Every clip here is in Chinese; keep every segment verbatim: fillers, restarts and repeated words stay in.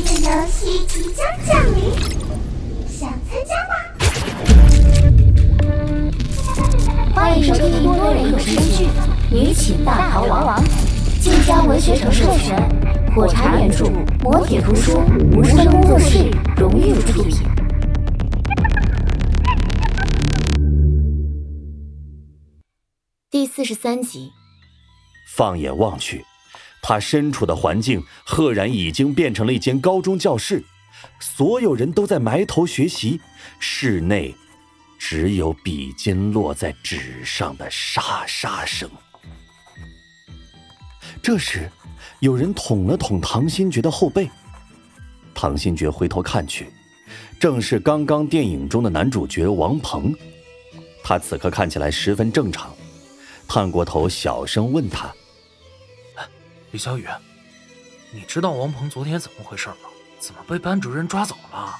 的游戏即将降临，想参加吗？欢迎收听多人有声剧《女寝大逃亡》，晋江文学城授权，火柴原著，磨铁图书，无声工作室荣誉出品。第四十三集。 放眼望去，他身处的环境赫然已经变成了一间高中教室，所有人都在埋头学习，室内只有笔尖落在纸上的沙沙声。这时有人捅了捅唐新觉的后背，唐新觉回头看去，正是刚刚电影中的男主角王鹏。他此刻看起来十分正常，探过头小声问他： 李小雨，你知道王鹏昨天怎么回事吗？怎么被班主任抓走了？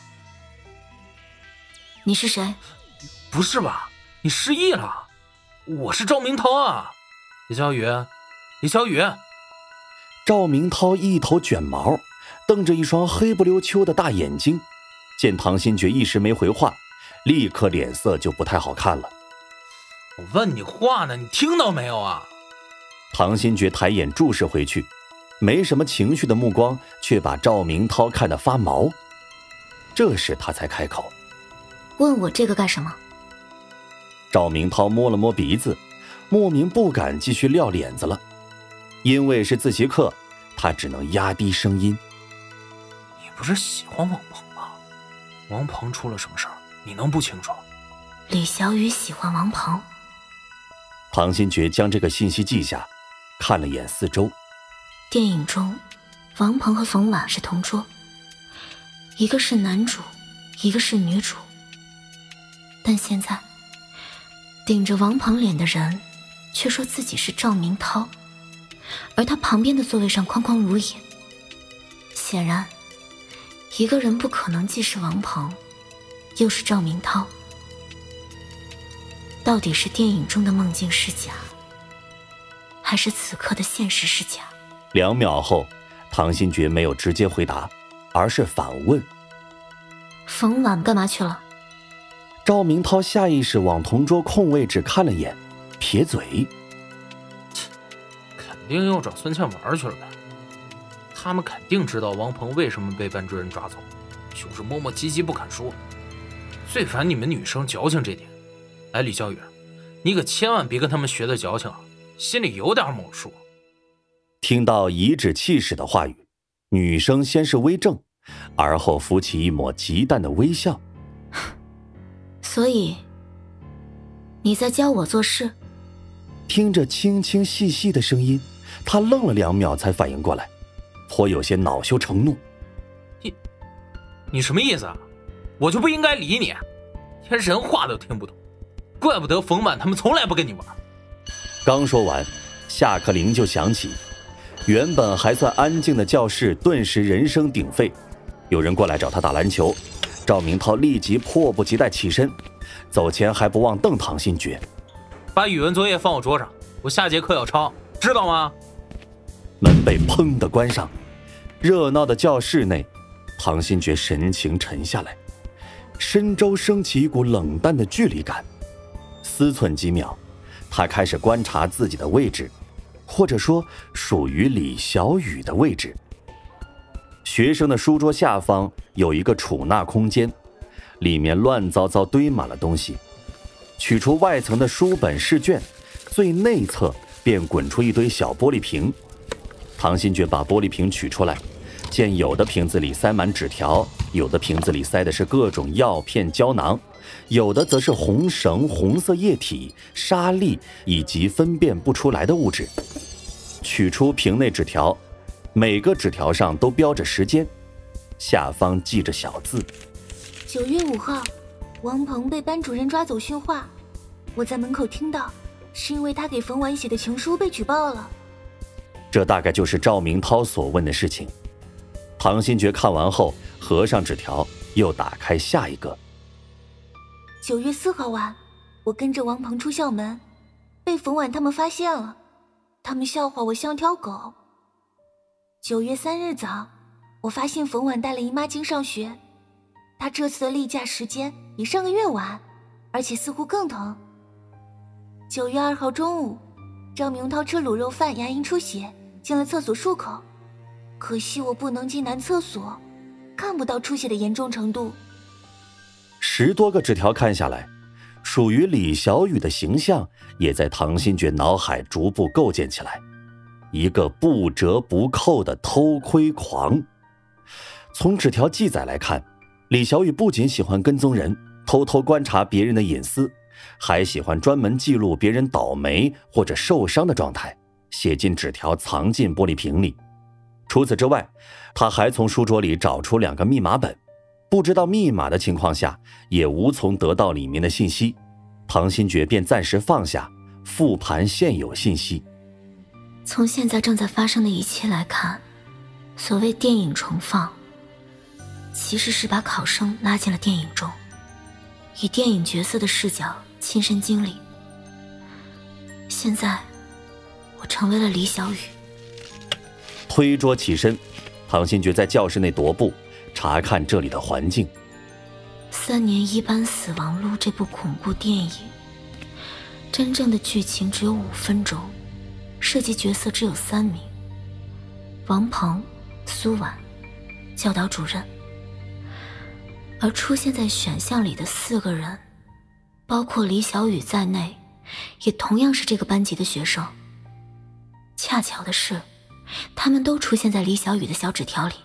你是谁？ 不是吧，你失忆了？我是赵明涛啊。李小雨，李小雨。 赵明涛一头卷毛，瞪着一双黑不溜秋的大眼睛，见唐新觉一时没回话，立刻脸色就不太好看了。 我问你话呢，你听到没有啊？ 唐新觉抬眼注视回去，没什么情绪的目光却把赵明涛看得发毛。这时他才开口： 问我这个干什么？ 赵明涛摸了摸鼻子，莫名不敢继续撂脸子了。因为是自习课，他只能压低声音： 你不是喜欢王鹏吗？王鹏出了什么事儿，你能不清楚？ 李小雨喜欢王鹏。 唐新觉将这个信息记下，看了眼四周。 电影中王鹏和冯婉是同桌，一个是男主，一个是女主，但现在顶着王鹏脸的人却说自己是赵明涛，而他旁边的座位上框框如也。显然一个人不可能既是王鹏又是赵明涛。到底是电影中的梦境是假，还是此刻的现实是假？ 两秒后，唐新觉没有直接回答，而是反问： 冯婉干嘛去了？ 赵明涛下意识往同桌空位置看了眼，撇嘴： 肯定又找孙倩玩去了呗。他们肯定知道王鹏为什么被班主任抓走，就是磨磨唧唧不肯说。最烦你们女生矫情这点。哎，李小雨，你可千万别跟他们学的矫情啊，心里有点某数。 听到颐指气使的话语，女生先是微怔，而后浮起一抹极淡的微笑。 所以你在教我做事？ 听着清清细细的声音，她愣了两秒才反应过来，颇有些恼羞成怒。 你你什么意思啊？我就不应该理你，连人话都听不懂，怪不得冯满他们从来不跟你玩。 刚说完，下课铃就响起，原本还算安静的教室顿时人声鼎沸，有人过来找他打篮球。赵明涛立即迫不及待起身，走前还不忘瞪唐新觉： 把语文作业放我桌上，我下节课要抄，知道吗？ 门被砰地关上，热闹的教室内，唐新觉神情沉下来，身周升起一股冷淡的距离感。思忖几秒，他开始观察自己的位置，或者说属于李小雨的位置。学生的书桌下方有一个储纳空间，里面乱糟糟堆满了东西。取出外层的书本试卷，最内侧便滚出一堆小玻璃瓶。唐新觉把玻璃瓶取出来，见有的瓶子里塞满纸条，有的瓶子里塞的是各种药片胶囊，有的则是红绳、红色液体、沙粒以及分辨不出来的物质。取出瓶内纸条，每个纸条上都标着时间，下方记着小字： 九月五号，王鹏被班主任抓走训话，我在门口听到，是因为他给冯婉写的情书被举报了。 这大概就是赵明涛所问的事情。唐新觉看完后，合上纸条，又打开下一个。 九月四号晚，我跟着王鹏出校门，被冯婉他们发现了，他们笑话我像条狗。九月三日早， 我发现冯婉带了姨妈巾上学，她这次的例假时间比上个月晚，而且似乎更疼。九月二号中午，张明涛吃卤肉饭牙龈出血，进了厕所漱口，可惜我不能进男厕所，看不到出血的严重程度。 十多个纸条看下来，属于李小雨的形象也在唐新觉脑海逐步构建起来，一个不折不扣的偷窥狂。从纸条记载来看，李小雨不仅喜欢跟踪人，偷偷观察别人的隐私，还喜欢专门记录别人倒霉或者受伤的状态，写进纸条藏进玻璃瓶里。除此之外，他还从书桌里找出两个密码本，不知道密码的情况下也无从得到里面的信息，唐新觉便暂时放下，复盘现有信息。 从现在正在发生的一切来看，所谓电影重放，其实是把考生拉进了电影中，以电影角色的视角亲身经历。现在我成为了李小雨。 推桌起身，唐新觉在教室内踱步，查看这里的环境。 三年一班死亡录这部恐怖电影，真正的剧情只有五分钟，涉及角色只有三名：王鹏、苏婉、教导主任。而出现在选项里的四个人，包括李小雨在内，也同样是这个班级的学生。恰巧的是，他们都出现在李小雨的小纸条里。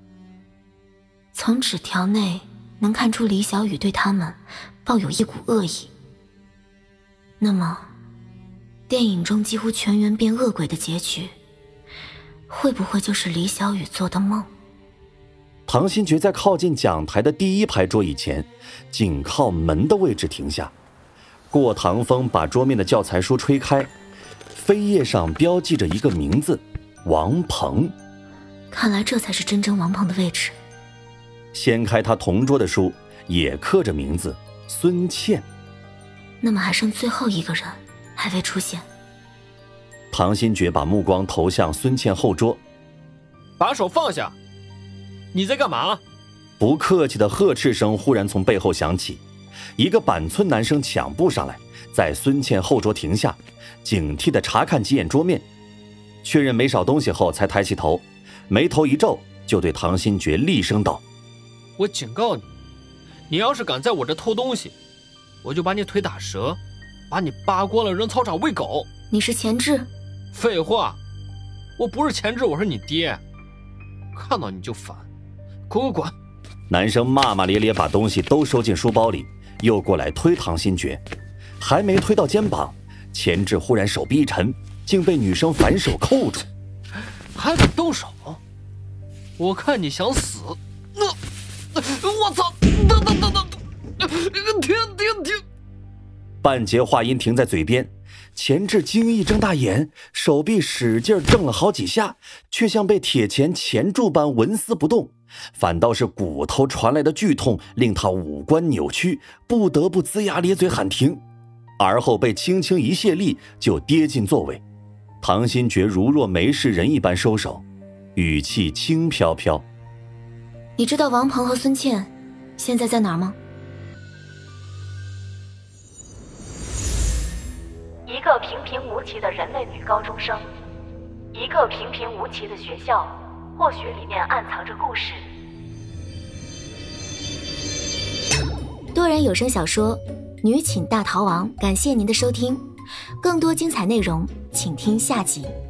从纸条内能看出李小雨对他们抱有一股恶意。那么，电影中几乎全员变恶鬼的结局，会不会就是李小雨做的梦？ 唐新觉在靠近讲台的第一排桌椅前，紧靠门的位置停下。过堂风把桌面的教材书吹开，扉页上标记着一个名字：王鹏。 看来这才是真正王鹏的位置。 掀开他同桌的书，也刻着名字：孙茜。 那么还剩最后一个人还未出现。 唐新觉把目光投向孙茜后桌。 把手放下！你在干嘛？ 不客气的呵斥声忽然从背后响起，一个板寸男生抢步上来，在孙茜后桌停下，警惕地查看几眼桌面，确认没少东西后才抬起头，眉头一皱，就对唐新觉厉声道： 我警告你，你要是敢在我这偷东西，我就把你腿打折，把你扒光了扔操场喂狗。 你是前置？ 废话，我不是前置，我是你爹，看到你就烦，滚滚滚！ 男生骂骂咧咧把东西都收进书包里，又过来推唐新觉，还没推到肩膀，前置忽然手臂一沉，竟被女生反手扣住。 还敢动手？我看你想死！那、呃，我操！等等等等，停停停！ 半截话音停在嘴边，前置惊异睁大眼，手臂使劲挣了好几下，却像被铁钳钳住般纹丝不动，反倒是骨头传来的剧痛令他五官扭曲，不得不龇牙咧嘴喊停，而后被轻轻一卸力就跌进座位。唐新觉如若没事人一般收手，语气轻飘飘： 你知道王鹏和孙茜现在在哪儿吗？ 一个平平无奇的人类女高中生，一个平平无奇的学校，或许里面暗藏着故事。 多人有声小说《女寝大逃亡》，感谢您的收听，更多精彩内容请听下集。